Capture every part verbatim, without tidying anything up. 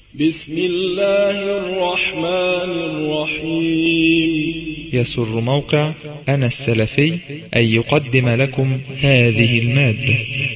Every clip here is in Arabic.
بسم الله الرحمن الرحيم. يسر موقع أنا السلفي أن يقدم لكم هذه المادة.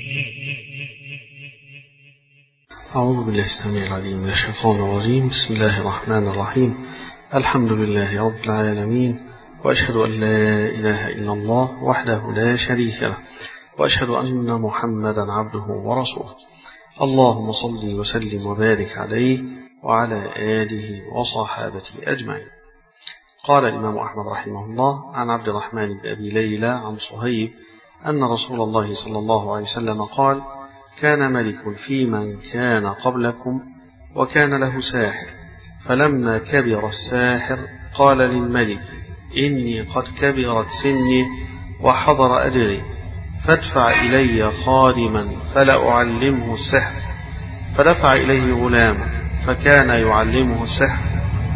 أعوذ بالله السميع العليم من الشيطان الرجيم. بسم الله الرحمن الرحيم. الحمد لله رب العالمين، وأشهد أن لا إله إلا الله وحده لا شريك له، وأشهد أن محمدا عبده ورسوله. اللهم صل وسلم وبارك عليه وعلى آله وصحابته أجمعين. قال الإمام أحمد رحمه الله عن عبد الرحمن بن أبي ليلى عن صهيب أن رسول الله صلى الله عليه وسلم قال: كان ملك في من كان قبلكم وكان له ساحر، فلما كبر الساحر قال للملك: إني قد كبرت سني وحضر أجلي، فادفع إلي خادما فلا أعلمه السحر. فدفع إليه غلاما فكان يعلمه السحر.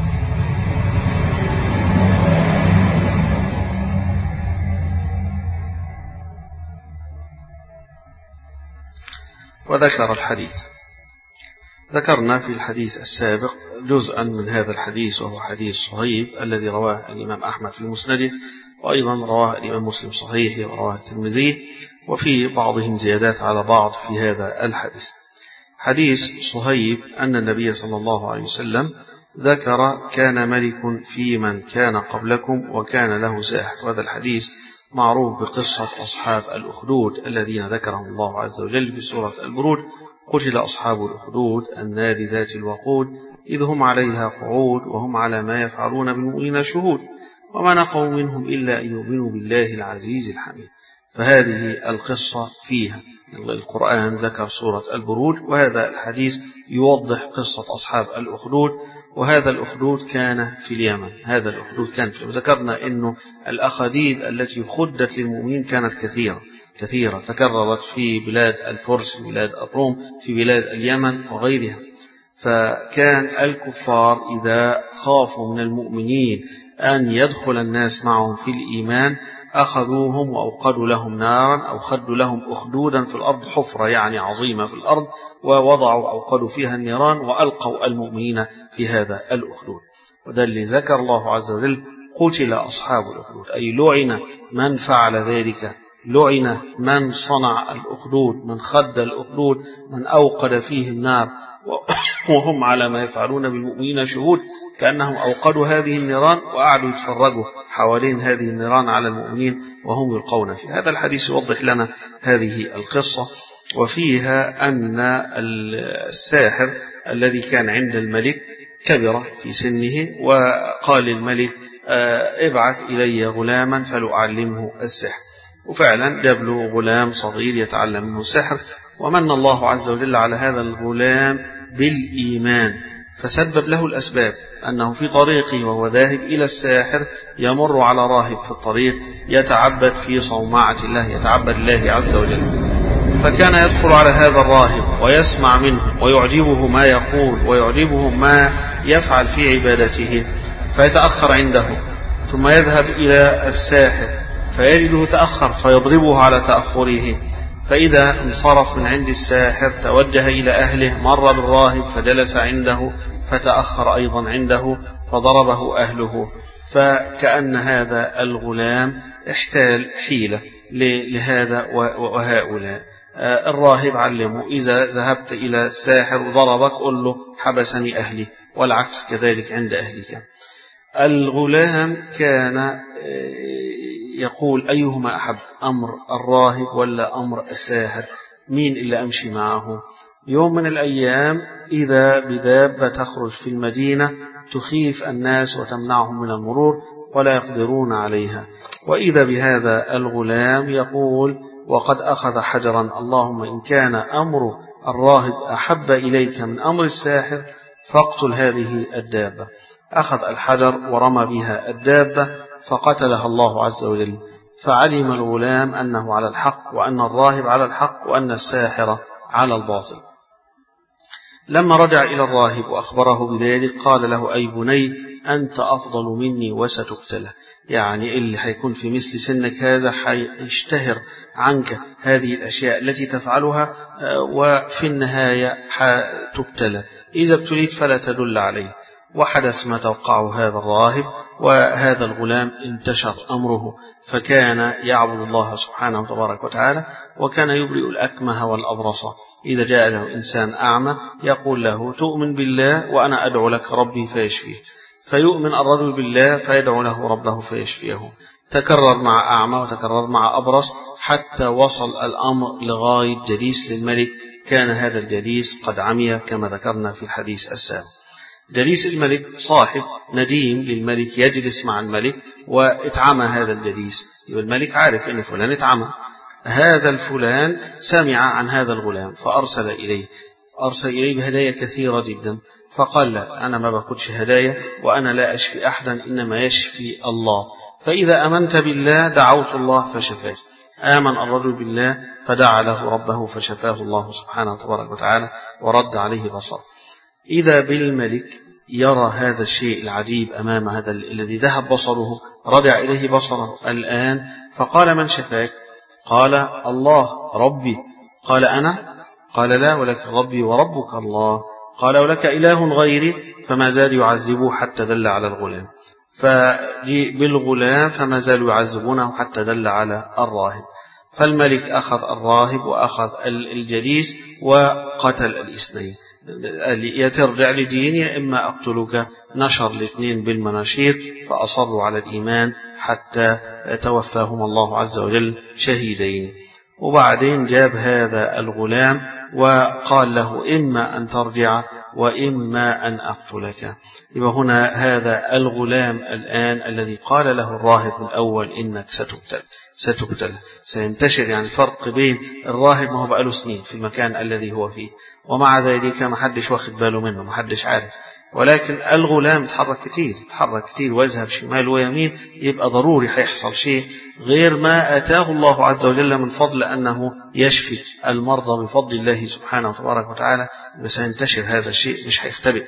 وذكر الحديث. ذكرنا في الحديث السابق جزءا من هذا الحديث، وهو حديث صهيب الذي رواه الإمام أحمد في مسنده، وأيضا رواه الإمام مسلم صحيحه، ورواه الترمذي، وفي بعضهم زيادات على بعض في هذا الحديث. حديث صهيب أن النبي صلى الله عليه وسلم ذكر: كان ملك في من كان قبلكم وكان له ساحر. هذا الحديث معروف بقصة أصحاب الأخدود الذين ذكرهم الله عز وجل في سورة البروج: قتل أصحاب الأخدود النار ذات الوقود إذ هم عليها قعود وهم على ما يفعلون بالمؤمنين شهود وما نقموا منهم إلا أن يؤمنوا بالله العزيز الحميد. فهذه القصة فيها القرآن ذكر سورة البروج، وهذا الحديث يوضح قصة أصحاب الأخدود. وهذا الأخدود كان في اليمن. هذا الأخدود كان في اليمن. ذكرنا أنه الأخاديد التي خدت للمؤمنين كانت كثيرة كثيرة تكررت في بلاد الفرس، في بلاد الروم، في بلاد اليمن وغيرها. فكان الكفار إذا خافوا من المؤمنين أن يدخل الناس معهم في الإيمان أخذوهم وأوقدوا لهم نارا، أو خدوا لهم أخدودا في الأرض، حفرة يعني عظيمة في الأرض، ووضعوا أوقدوا فيها النيران وألقوا المؤمنين في هذا الأخدود. وده اللي ذكر الله عز وجل: قتل أصحاب الأخدود، أي لعن من فعل ذلك، لعن من صنع الأخدود، من خد الأخدود، من أوقد فيه النار وهم على ما يفعلون بالمؤمنين شهود، كأنهم أوقدوا هذه النيران وقعدوا يتفرجوا حوالين هذه النيران على المؤمنين وهم يلقون فيها. هذا الحديث يوضح لنا هذه القصة، وفيها أن الساحر الذي كان عند الملك كبر في سنه، وقال الملك: ابعث إلي غلاما فلأعلمه السحر. وفعلا جاب له غلام صغير يتعلم منه السحر، ومن الله عز وجل على هذا الغلام بالإيمان، فسبب له الأسباب أنه في طريقه وهو ذاهب إلى الساحر يمر على راهب في الطريق يتعبد في صومعة الله، يتعبد الله عز وجل، فكان يدخل على هذا الراهب ويسمع منه ويعجبه ما يقول ويعجبه ما يفعل في عبادته، فيتأخر عنده، ثم يذهب إلى الساحر فيجده تأخر فيضربه على تأخره، فإذا انصرف من عند الساحر توجه إلى أهله، مر بالراهب فجلس عنده فتأخر أيضا عنده فضربه أهله. فكأن هذا الغلام احتال حيلة لهذا وهؤلاء. الراهب علمه: إذا ذهبت إلى الساحر وضربك قل له حبسني أهلي، والعكس كذلك عند أهلك. الغلام كان يقول: أيهما أحب، أمر الراهب ولا أمر الساحر؟ مين اللي أمشي معه؟ يوم من الأيام إذا بدابة تخرج في المدينة تخيف الناس وتمنعهم من المرور ولا يقدرون عليها، وإذا بهذا الغلام يقول وقد أخذ حجرا: اللهم إن كان أمر الراهب أحب إليك من أمر الساحر فاقتل هذه الدابة. أخذ الحجر ورمى بها الدابة فقتلها الله عز وجل. فعلم الغلام أنه على الحق، وأن الراهب على الحق، وأن الساحر على الباطل. لما رجع إلى الراهب وأخبره بذلك قال له: أي بني، أنت أفضل مني وستقتل. يعني اللي حيكون في مثل سنك هذا حيشتهر عنك هذه الأشياء التي تفعلها، وفي النهاية حتبتلى. إذا ابتليت فلا تدل عليه. وحدث ما توقعه هذا الراهب، وهذا الغلام انتشر أمره، فكان يعبد الله سبحانه وتبارك وتعالى، وكان يبرئ الأكمه والأبرص. إذا جاء له إنسان أعمى يقول له تؤمن بالله وأنا أدعو لك ربي فيشفيه، فيؤمن الرجل بالله فيدعو له ربه فيشفيه. تكرر مع أعمى وتكرر مع أبرص حتى وصل الأمر لغاية جليس للملك. كان هذا الجليس قد عمي كما ذكرنا في الحديث السابق. جليس الملك صاحب نديم للملك يجلس مع الملك، واتعمى هذا الجليس، الملك عارف أن فلان اتعمى. هذا الفلان سمع عن هذا الغلام فأرسل إليه أرسل إليه بهدايا كثيرة جدا، فقال لا أنا ما باخدش هدايا، وأنا لا أشفي أحدا، إنما يشفي الله، فإذا أمنت بالله دعوت الله فشفاك. آمن الرجل بالله فدعا له ربه فشفاه الله سبحانه وتبارك وتعالى ورد عليه بصره. إذا بالملك يرى هذا الشيء العجيب أمام هذا الذي ذهب بصره، رجع إليه بصره الآن، فقال من شفاك؟ قال الله ربي. قال أنا؟ قال لا، ولكن ربي وربك الله. قال ولك إله غيري؟ فما زال يعذبه حتى دل على الغلام، فجيء بالغلام فما زالوا يعذبونه حتى دل على الراهب. فالملك أخذ الراهب وأخذ الجليس وقتل الاثنين، يا ترجع لديني يا إما أقتلك. نشر الاثنين بالمناشير فأصروا على الإيمان حتى توفاهم الله عز وجل شهيدين. وبعدين جاب هذا الغلام وقال له إما أن ترجع وإما أن أقتلك. يبقى هنا هذا الغلام الآن الذي قال له الراهب الأول إنك ستقتل ستقتل سينتشر، يعني الفرق بين الراهب ما هو بقاله سنين في المكان الذي هو فيه، ومع ذلك ما حدش واخد باله منه، ما حدش عارف، ولكن الغلام يتحرك كتير يتحرك كتير ويذهب شمال ويمين، يبقى ضروري هيحصل شيء غير ما أتاه الله عز وجل من فضل أنه يشفي المرضى بفضل الله سبحانه وتبارك وتعالى، سينتشر هذا الشيء مش هيختبئ.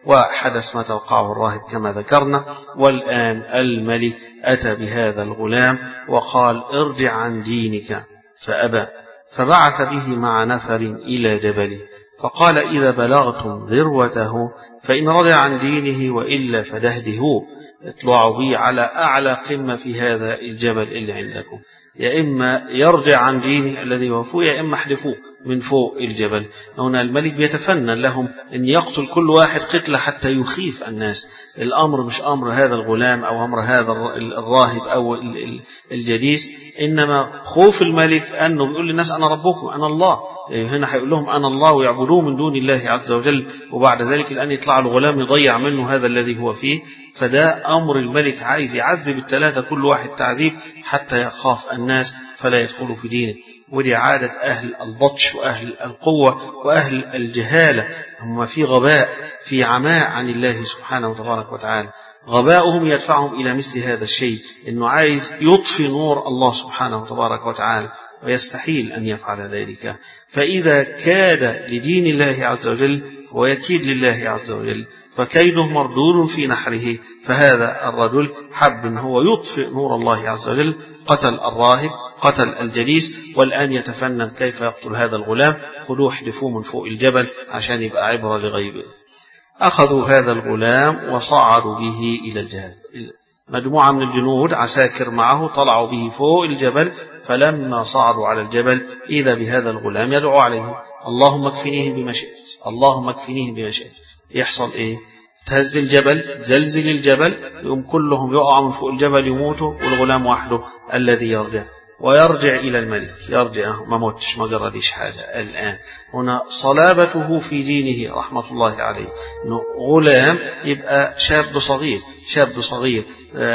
وحدث ما توقعه الراهب كما ذكرنا. والآن الملك أتى بهذا الغلام وقال ارجع عن دينك، فأبى، فبعث به مع نفر إلى جبله، فقال إذا بلغتم ذروته فإن رجع عن دينه وإلا فدهدهوه، اطلعوا بي على أعلى قمة في هذا الجبل اللي عندكم، يا إما يرجع عن دينه الذي هو فوق يا إما احذفوه من فوق الجبل. هنا الملك بيتفنن لهم أن يقتل كل واحد قتله حتى يخيف الناس. الأمر مش أمر هذا الغلام أو أمر هذا الراهب أو الجليس، إنما خوف الملك أنه بيقول للناس أنا ربكم أنا الله، هنا هيقول لهم أنا الله ويعبدوه من دون الله عز وجل، وبعد ذلك الآن يطلع الغلام يضيع منه هذا الذي هو فيه. فده أمر الملك، عايز يعذب الثلاثة كل واحد تعذيب حتى يخاف الناس فلا يدخلوا في دينه. ودي عادة أهل البطش وأهل القوة وأهل الجهالة، هم في غباء في عماء عن الله سبحانه وتبارك وتعالى. غباؤهم يدفعهم إلى مثل هذا الشيء، إنه عايز يطفي نور الله سبحانه وتبارك وتعالى، ويستحيل أن يفعل ذلك. فإذا كاد لدين الله عز وجل ويكيد لله عز وجل فكيده مردود في نحره. فهذا الرجل حب إن هو يطفئ نور الله عز وجل، قتل الراهب قتل الجليس، والآن يتفنن كيف يقتل هذا الغلام. خذوه احدفوه من فوق الجبل عشان يبقى عبرة لغيبه. أخذوا هذا الغلام وصعدوا به إلى الجبل، مجموعة من الجنود عساكر معه طلعوا به فوق الجبل. فلما صعدوا على الجبل إذا بهذا الغلام يدعو عليه اللهم اكفنيهم بما شئت اللهم اكفنيهم بما شئت. يحصل إيه؟ تهز الجبل زلزل الجبل، يقوم كلهم يقعوا من فوق الجبل يموتوا، والغلام وحده الذي يرجع ويرجع إلى الملك. يرجع ما موتش ما جراليش حاجة. الآن هنا صلابته في دينه رحمة الله عليه، إنه غلام يبقى شاب صغير شاب صغير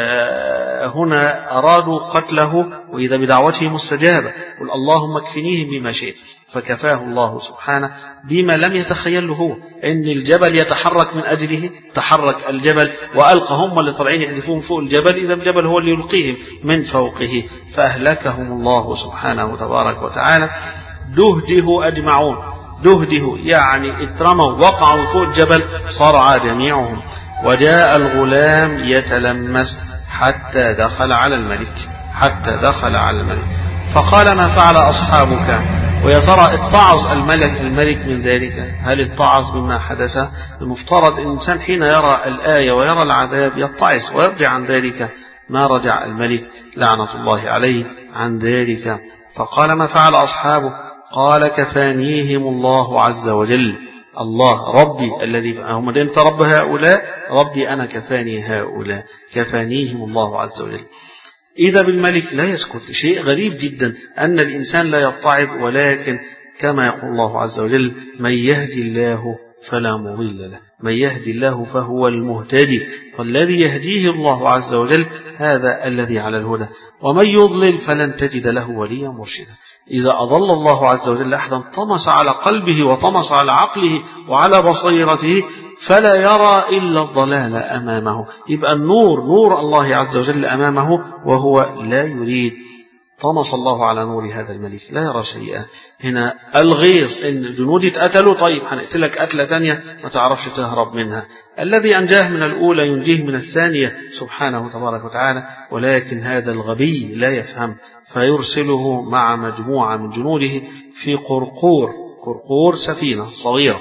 آه هنا أرادوا قتله وإذا بدعوته مستجابة، قل اللهم اكفنيهم بما شئت، فكفاه الله سبحانه بما لم يتخيله هو، إن الجبل يتحرك من أجله. تحرك الجبل وألقى هم اللي طالعين يحذفون فوق الجبل، إذا الجبل هو اللي يلقيهم من فوقه، فأهلكهم الله سبحانه وتبارك وتعالى. دهده أجمعون، دهده يعني اترموا وقعوا فوق الجبل صرع جميعهم. وجاء الغلام يتلمس حتى دخل على الملك حتى دخل على الملك فقال ما فعل أصحابك؟ ويا ترى اتعظ الملك الملك من ذلك؟ هل اتعظ بما حدث؟ المفترض الإنسان حين يرى الآية ويرى العذاب يتعظ ويرجع عن ذلك. ما رجع الملك لعنة الله عليه عن ذلك، فقال: ما فعل أصحابه؟ قال: كفانيهم الله عز وجل. الله ربي الذي هم أنت رب هؤلاء، ربي أنا كفاني هؤلاء، كفانيهم الله عز وجل. إذا بالملك لا يسكت. شيء غريب جدا أن الإنسان لا يتعظ، ولكن كما يقول الله عز وجل: من يهدي الله فلا مضل له، من يهدي الله فهو المهتدي، فالذي يهديه الله عز وجل هذا الذي على الهدى، ومن يضلل فلن تجد له وليا مرشدا. إذا أضل الله عز وجل أحدا طمس على قلبه وطمس على عقله وعلى بصيرته، فلا يرى إلا الضلال أمامه. يبقى النور نور الله عز وجل أمامه وهو لا يريد. طمس الله على نور هذا الملك، لا يرى شيئا. هنا الغيظ إن الجنود اتقتلوا، طيب هنقتلك قتلة تانية ما تعرفش تهرب منها. الذي أنجاه من الأولى ينجيه من الثانية سبحانه تبارك وتعالى، ولكن هذا الغبي لا يفهم، فيرسله مع مجموعة من جنوده في قرقور قرقور سفينة صغيرة.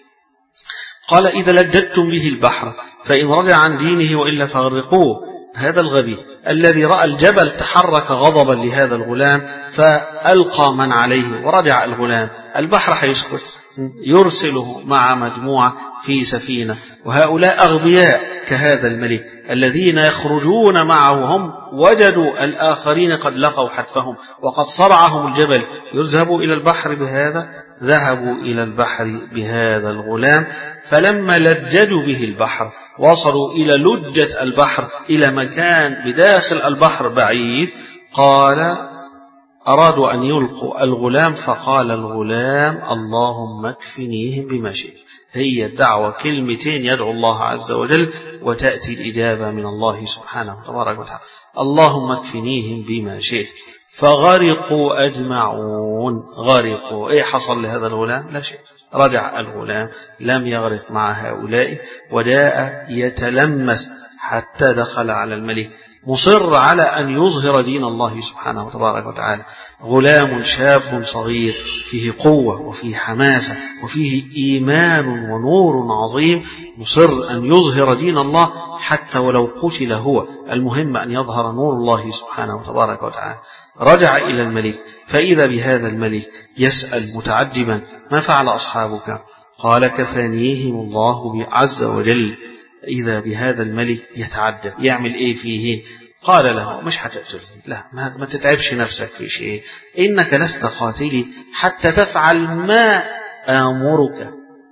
قال: إذا لجدتم به البحر فإن رجع عن دينه وإلا فغرقوه. هذا الغبي الذي رأى الجبل تحرك غضبا لهذا الغلام فألقى من عليه ورجع الغلام، البحر هيسكت؟ يرسله مع مجموعة في سفينة. وهؤلاء أغبياء كهذا الملك الذين يخرجون معه، هم وجدوا الآخرين قد لقوا حتفهم وقد صرعهم الجبل، يذهبوا إلى البحر بهذا، ذهبوا إلى البحر بهذا الغلام. فلما لججوا به البحر وصلوا إلى لجة البحر، إلى مكان بداخل البحر بعيد، قال: أرادوا أن يلقوا الغلام، فقال الغلام: اللهم اكفنيهم بما شئت. هي الدعوة كلمتين يدعو الله عز وجل وتأتي الإجابة من الله سبحانه تبارك وتعالى. اللهم اكفنيهم بما شئت. فغرقوا أجمعون. غرقوا. إيه حصل لهذا الغلام؟ لا شيء. رجع الغلام، لم يغرق مع هؤلاء، وجاء يتلمس حتى دخل على الملك، مصر على أن يظهر دين الله سبحانه وتبارك وتعالى. غلام شاب صغير فيه قوة وفيه حماسة وفيه إيمان ونور عظيم، مصر أن يظهر دين الله حتى ولو قتل هو، المهم أن يظهر نور الله سبحانه وتبارك وتعالى. رجع إلى الملك، فإذا بهذا الملك يسأل متعجبا: ما فعل أصحابك؟ قال: كفانيهم الله عز وجل. إذا بهذا الملك يتعجب، يعمل إيه فيه؟ قال له: مش هتقتلني، لا، ما تتعبش نفسك في شيء، إنك لست قاتلي حتى تفعل ما آمرك.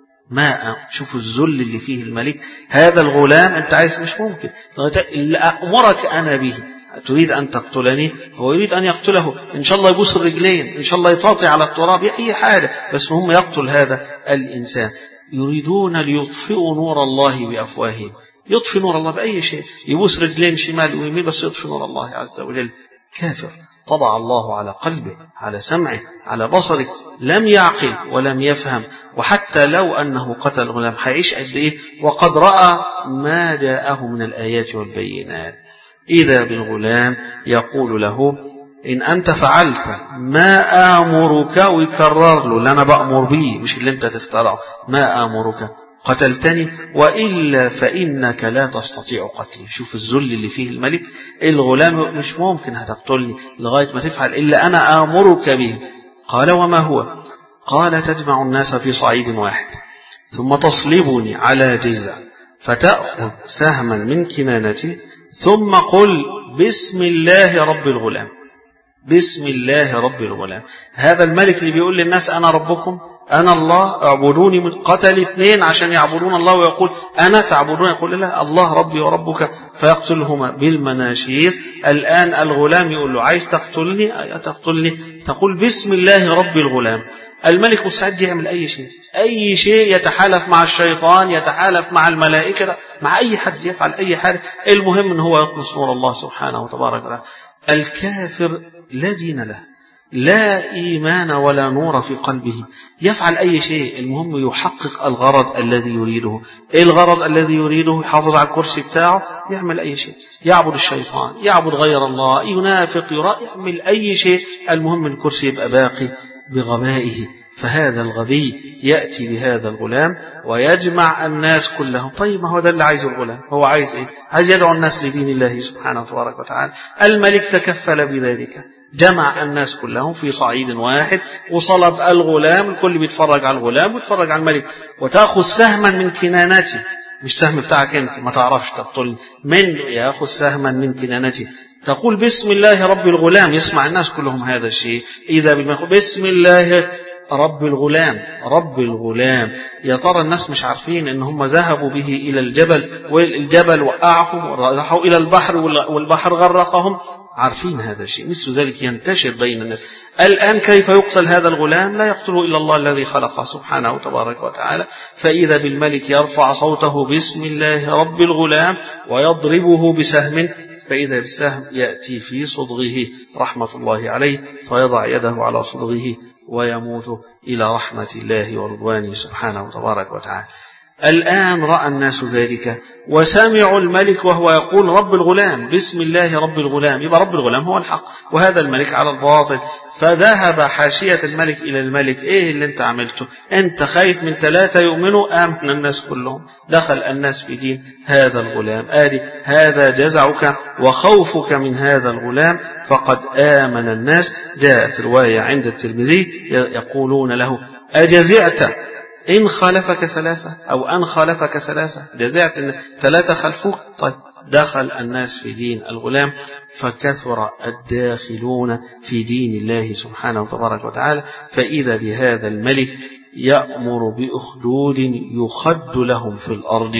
ما أم... شوف الذل اللي فيه الملك. هذا الغلام أنت عايز، مش ممكن، اللي أمرك أنا به. تريد أن تقتلني؟ هو يريد أن يقتله، إن شاء الله يبوس الرجلين، إن شاء الله يطاطي على التراب، أي حاجة، بس هم يقتل هذا الإنسان. يريدون ليطفئوا نور الله بأفواههم. يطفي نور الله بأي شيء، يبوس رجلين شمال ويمين، بس يطفي نور الله عز وجل. كافر طبع الله على قلبه، على سمعه، على بصره، لم يعقل ولم يفهم. وحتى لو أنه قتل غلام هيعيش قد إيه وقد رأى ما جاءه من الآيات والبينات. إذا بالغلام يقول له: إن أنت فعلت ما آمرك، ويكرر له اللي أنا بأمر به مش اللي أنت تخترعه، ما آمرك قتلتني، وإلا فإنك لا تستطيع قتلي. شوف الذل اللي فيه الملك. الغلام: مش ممكن هتقتلني لغاية ما تفعل إلا أنا آمرك به. قال: وما هو؟ قال: تجمع الناس في صعيد واحد، ثم تصلبني على جذع، فتأخذ سهما من كنانتي، ثم قل بسم الله رب الغلام. بسم الله رب الغلام. هذا الملك اللي بيقول للناس أنا ربكم، أنا الله، اعبدوني، من قتل اثنين عشان يعبدون الله، ويقول أنا تعبدون، يقول لا، الله ربي وربك، فيقتلهما بالمناشير. الآن الغلام يقول له: عايز تقتلني؟ تقتلني، تقول بسم الله رب الغلام. الملك مستعد يعمل أي شيء، أي شيء، يتحالف مع الشيطان، يتحالف مع الملائكة، مع أي حد، يفعل أي حاجة، المهم أنه هو يطمس نور الله سبحانه وتبارك وتعالى. الكافر لا دين له، لا إيمان ولا نور في قلبه، يفعل أي شيء، المهم يحقق الغرض الذي يريده. إيه الغرض الذي يريده؟ يحافظ على الكرسي بتاعه، يعمل أي شيء، يعبد الشيطان، يعبد غير الله، ينافق، يرى، يعمل أي شيء، المهم الكرسي يبقى باقي. بغبائه، فهذا الغبي يأتي بهذا الغلام ويجمع الناس كلهم. طيب ما هو ده اللي عايزه الغلام، هو عايز ايه؟ عايز يدعو الناس لدين الله سبحانه وتبارك وتعالى. الملك تكفل بذلك، جمع الناس كلهم في صعيد واحد وصلب الغلام، الكل بيتفرج على الغلام ويتفرج على الملك، وتأخذ سهما من كنانته، مش سهم بتاعك انت ما تعرفش تبطل من، يأخذ سهما من كنانته، تقول بسم الله رب الغلام، يسمع الناس كلهم هذا الشيء، إذا بالمخ بسم الله رب الغلام رب الغلام. يا ترى الناس مش عارفين ان هم ذهبوا به الى الجبل والجبل وقعهم وراحوا الى البحر والبحر غرقهم؟ عارفين هذا الشيء، مثل ذلك ينتشر بين الناس. الآن كيف يقتل هذا الغلام؟ لا يقتله إلا الله الذي خلقه سبحانه تبارك وتعالى. فإذا بالملك يرفع صوته بسم الله رب الغلام ويضربه بسهم، فإذا بالسهم يأتي في صدغه رحمة الله عليه، فيضع يده على صدغه ويموت إلى رحمة الله ورضوانه سبحانه تبارك وتعالى. الآن رأى الناس ذلك وسمعوا الملك وهو يقول رب الغلام بسم الله رب الغلام، يبقى رب الغلام هو الحق وهذا الملك على الباطل. فذهب حاشية الملك إلى الملك، إيه اللي أنت عملته؟ أنت خايف من ثلاثة يؤمنوا؟ آمن الناس كلهم، دخل الناس في دين هذا الغلام. آدي هذا جزعك وخوفك من هذا الغلام، فقد آمن الناس. جاءت رواية عند الترمذي يقولون له أجزعت إن خالفك ثلاثة أو أن خالفك ثلاثة، جزعت إن ثلاثة خلفوك. طيب دخل الناس في دين الغلام، فكثر الداخلون في دين الله سبحانه وتبارك وتعالى. فإذا بهذا الملك يأمر بأخدود يخد لهم في الأرض.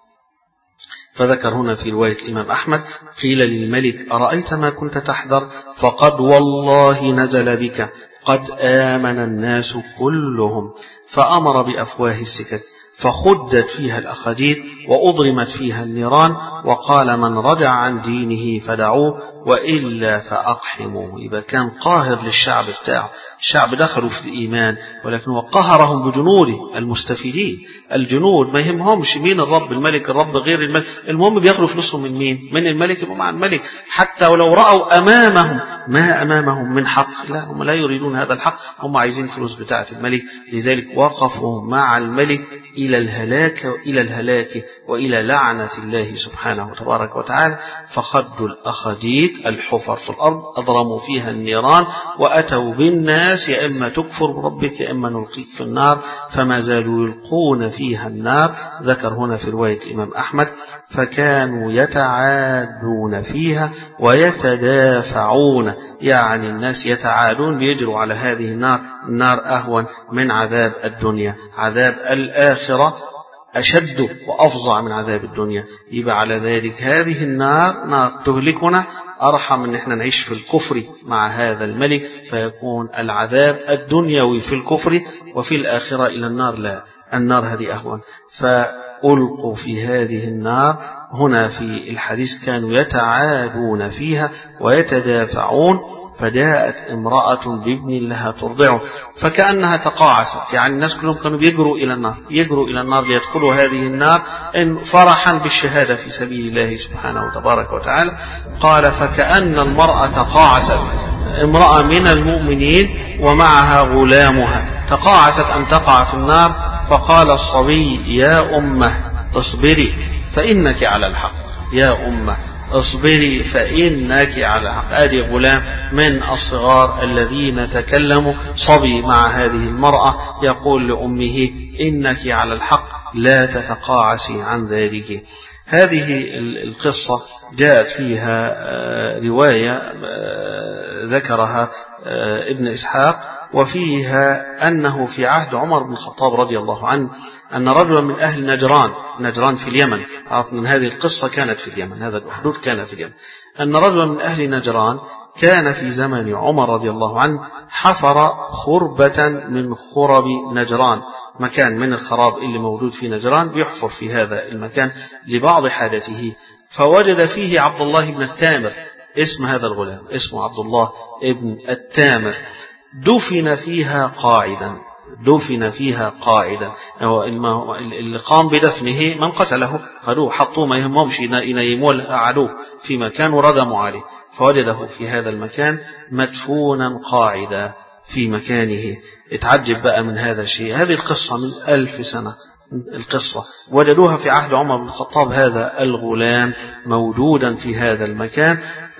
فذكر هنا في رواية الإمام أحمد قيل للملك أرأيت ما كنت تحذر؟ فقد والله نزل بك، قد آمن الناس كلهم. فأمر بأفواه السكك فخدت فيها الأخديد وأضرمت فيها النيران، وقال من رجع عن دينه فدعوه وإلا فأقحموه. يبقى كان قاهر للشعب بتاعه، الشعب دخلوا في الإيمان ولكن وقهرهم بجنوده المستفيدين. الجنود ما يهمهمش مين الرب، الملك الرب غير الملك، المهم بياخدوا فلوسهم من مين؟ من الملك، يبقوا مع الملك. حتى ولو رأوا أمامهم ما أمامهم من حق، لا هم لا يريدون هذا الحق، هم عايزين فلوس بتاعة الملك. لذلك وقفوا مع الملك إلى الهلاك إلى الهلاك وإلى لعنة الله سبحانه وتبارك وتعالى. فخدوا الأخديد الحفر في الأرض، أضرموا فيها النيران، وأتوا بالناس يا إما تكفر بربك يا إما نلقيك في النار، فما زالوا يلقون فيها النار. ذكر هنا في رواية الإمام أحمد فكانوا يتعادون فيها ويتدافعون، يعني الناس يتعادون بيجروا على هذه النار. النار أهون من عذاب الدنيا، عذاب الآخرة أشد وأفظع من عذاب الدنيا. يبقى على ذلك هذه النار نار تهلكنا أرحم من إحنا نعيش في الكفر مع هذا الملك، فيكون العذاب الدنيوي في الكفر وفي الآخرة إلى النار. لا، النار هذه أهون. فألقوا في هذه النار. هنا في الحديث كانوا يتعادون فيها ويتدافعون. فجاءت امرأة بابن لها ترضعه فكأنها تقاعست، يعني الناس كلهم كانوا بيجروا إلى النار، يجروا إلى النار ليدخلوا هذه النار إن فرحا بالشهادة في سبيل الله سبحانه وتبارك وتعالى. قال فكأن المرأة تقاعست، امرأة من المؤمنين ومعها غلامها، تقاعست أن تقع في النار. فقال الصبي يا أمه اصبري فإنك على الحق، يا أمه اصبري فإنك على الحق. آدي غلام من الصغار الذين تكلموا، صبي مع هذه المرأة يقول لأمه إنك على الحق لا تتقاعسي عن ذلك. هذه القصة جاءت فيها رواية ذكرها ابن إسحاق، وفيها أنه في عهد عمر بن الخطاب رضي الله عنه أن رجلا من أهل نجران، نجران في اليمن، عرف من هذه القصة كانت في اليمن، هذا الأخدود كان في اليمن، أن رجلا من أهل نجران كان في زمن عمر رضي الله عنه حفر خربة من خرب نجران، مكان من الخراب اللي موجود في نجران بيحفر في هذا المكان لبعض حاجته، فوجد فيه عبد الله بن التامر، اسم هذا الغلام اسمه عبد الله بن التامر، دفن فيها قاعدا، دفن فيها قاعدا. اللي قام بدفنه من قتله، خدوه حطوه ما يهمهمش ينيموه قعدوه في مكان وردموا عليه، فوجده في هذا المكان مدفونا قاعدا. في مكانه. اتعجب بقى من هذا الشيء. هذه القصة من ألف سنة، القصة وجدوها في عهد عمر بن الخطاب. هذا الغلام موجودا في هذا المكان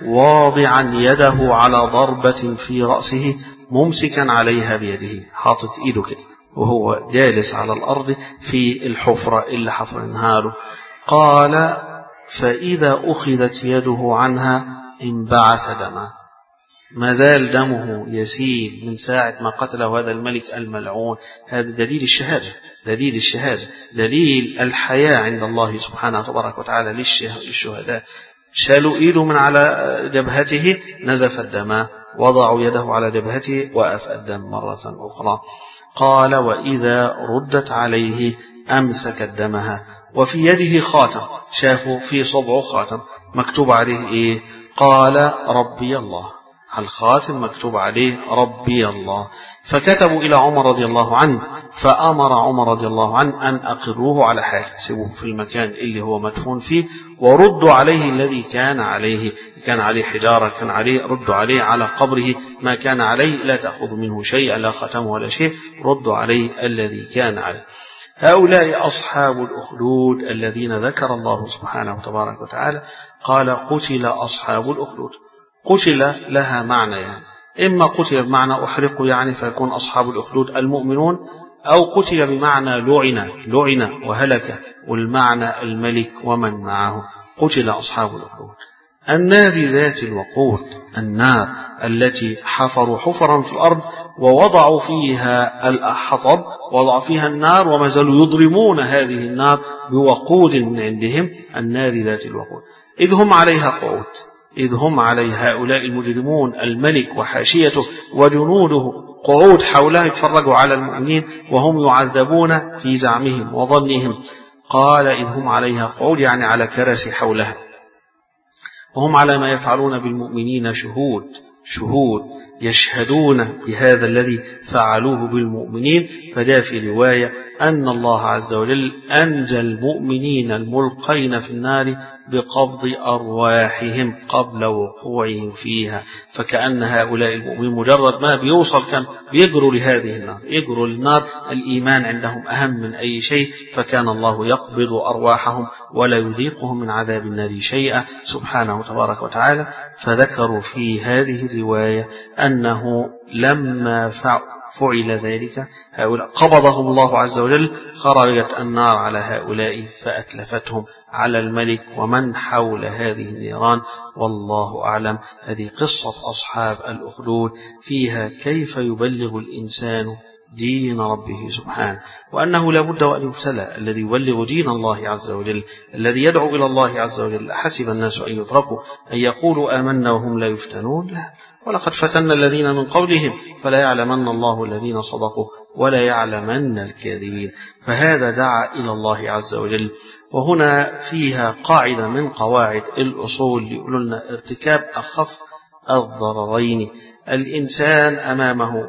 واضعا يده على ضربة في رأسه ممسكا عليها بيده، حاطط ايده كده وهو جالس على الأرض في الحفرة اللي حفرناها له. قال فإذا أخذت يده عنها انبعث دمه، ما زال دمه يسيل من ساعة ما قتله هذا الملك الملعون. هذا دليل الشهادة، دليل الشهادة، دليل الحياة عند الله سبحانه تبارك وتعالى للشهداء. شالوا إيده من على جبهته نزف الدم، وضعوا يده على جبهته وقف الدم مرة أخرى. قال وإذا ردت عليه أمسكت دمها، وفي يده خاتم، شافوا في صبعه خاتم مكتوب عليه إيه؟ قال ربي الله. على الخاتم مكتوب عليه ربي الله. فكتبوا إلى عمر رضي الله عنه، فأمر عمر رضي الله عنه أن أقروه على حال، سيبوه في المكان اللي هو مدفون فيه، وردوا عليه الذي كان عليه، كان عليه حجارة، كان عليه، ردوا عليه على قبره ما كان عليه، لا تأخذ منه شيء، لا ختم ولا شيء، ردوا عليه الذي كان عليه. هؤلاء أصحاب الأخدود الذين ذكر الله سبحانه وتبارك وتعالى. قال قتل أصحاب الأخدود. قتل لها معنى، يعني إما قتل بمعنى أحرق يعني فيكون أصحاب الأخدود المؤمنون، أو قتل بمعنى لعن لعن وهلك، والمعنى الملك ومن معه. قتل أصحاب الأخدود. النار ذات الوقود، النار التي حفروا حفرا في الأرض ووضعوا فيها الحطب، وضعوا فيها النار وما زالوا يضرمون هذه النار بوقود من عندهم. النار ذات الوقود إذ هم عليها قعود، إذ هم على هؤلاء المجرمون الملك وحاشيته وجنوده قعود حولها يتفرجوا على المؤمنين وهم يعذبون في زعمهم وظنهم. قال إذ هم عليها قعود يعني على كراسي حولها، وهم على ما يفعلون بالمؤمنين شهود، شهود يشهدون بهذا الذي فعلوه بالمؤمنين. فدا في رواية أن الله عز وجل أنجى المؤمنين الملقين في النار بقبض أرواحهم قبل وقوعهم فيها. فكأن هؤلاء المؤمنين مجرد ما بيوصل كان بيجروا لهذه النار، يجروا للنار. الإيمان عندهم أهم من أي شيء، فكان الله يقبض أرواحهم ولا يذيقهم من عذاب النار شيئا سبحانه تبارك وتعالى. فذكروا في هذه الرواية أنه لما فعل ذلك هؤلاء قبضهم الله عز وجل، خرجت النار على هؤلاء فأتلفتهم على الملك ومن حول هذه النيران. والله أعلم. هذه قصة أصحاب الأخدود، فيها كيف يبلغ الإنسان دين ربه سبحانه، وأنه لا بد وأن يبتلى. الذي يبلغ دين الله عز وجل، الذي يدعو إلى الله عز وجل، حسب الناس أن يتركوا أن يقولوا آمنا وهم لا يفتنون؟ لا، ولقد فتنا الذين من قبلهم فلا يعلمن الله الذين صدقوا ولا يعلمن الكاذبين. فهذا دعا إلى الله عز وجل. وهنا فيها قاعدة من قواعد الأصول يقول لنا ارتكاب أخف الضررين. الإنسان أمامه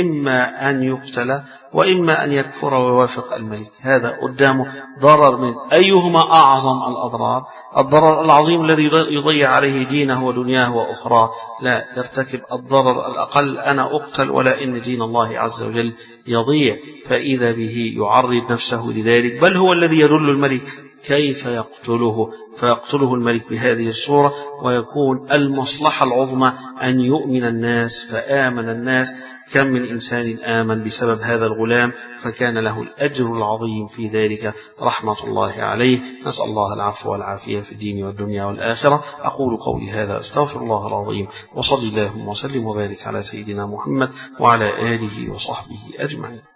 إما أن يقتل وإما أن يكفر ويوافق الملك، هذا قدامه ضرر من أيهما أعظم الأضرار؟ الضرر العظيم الذي يضيع عليه دينه ودنياه وأخراه، لا، يرتكب الضرر الأقل، أنا أقتل ولا إن دين الله عز وجل يضيع. فإذا به يعرض نفسه لذلك، بل هو الذي يدل الملك كيف يقتله، فيقتله الملك بهذه الصورة، ويكون المصلحة العظمى أن يؤمن الناس فآمن الناس. كم من إنسان آمن بسبب هذا الغلام فكان له الأجر العظيم في ذلك، رحمة الله عليه. نسأل الله العفو والعافية في الدين والدنيا والآخرة. أقول قولي هذا أستغفر الله العظيم، وصلي اللهم وسلم وبارك على سيدنا محمد وعلى آله وصحبه أجمعين.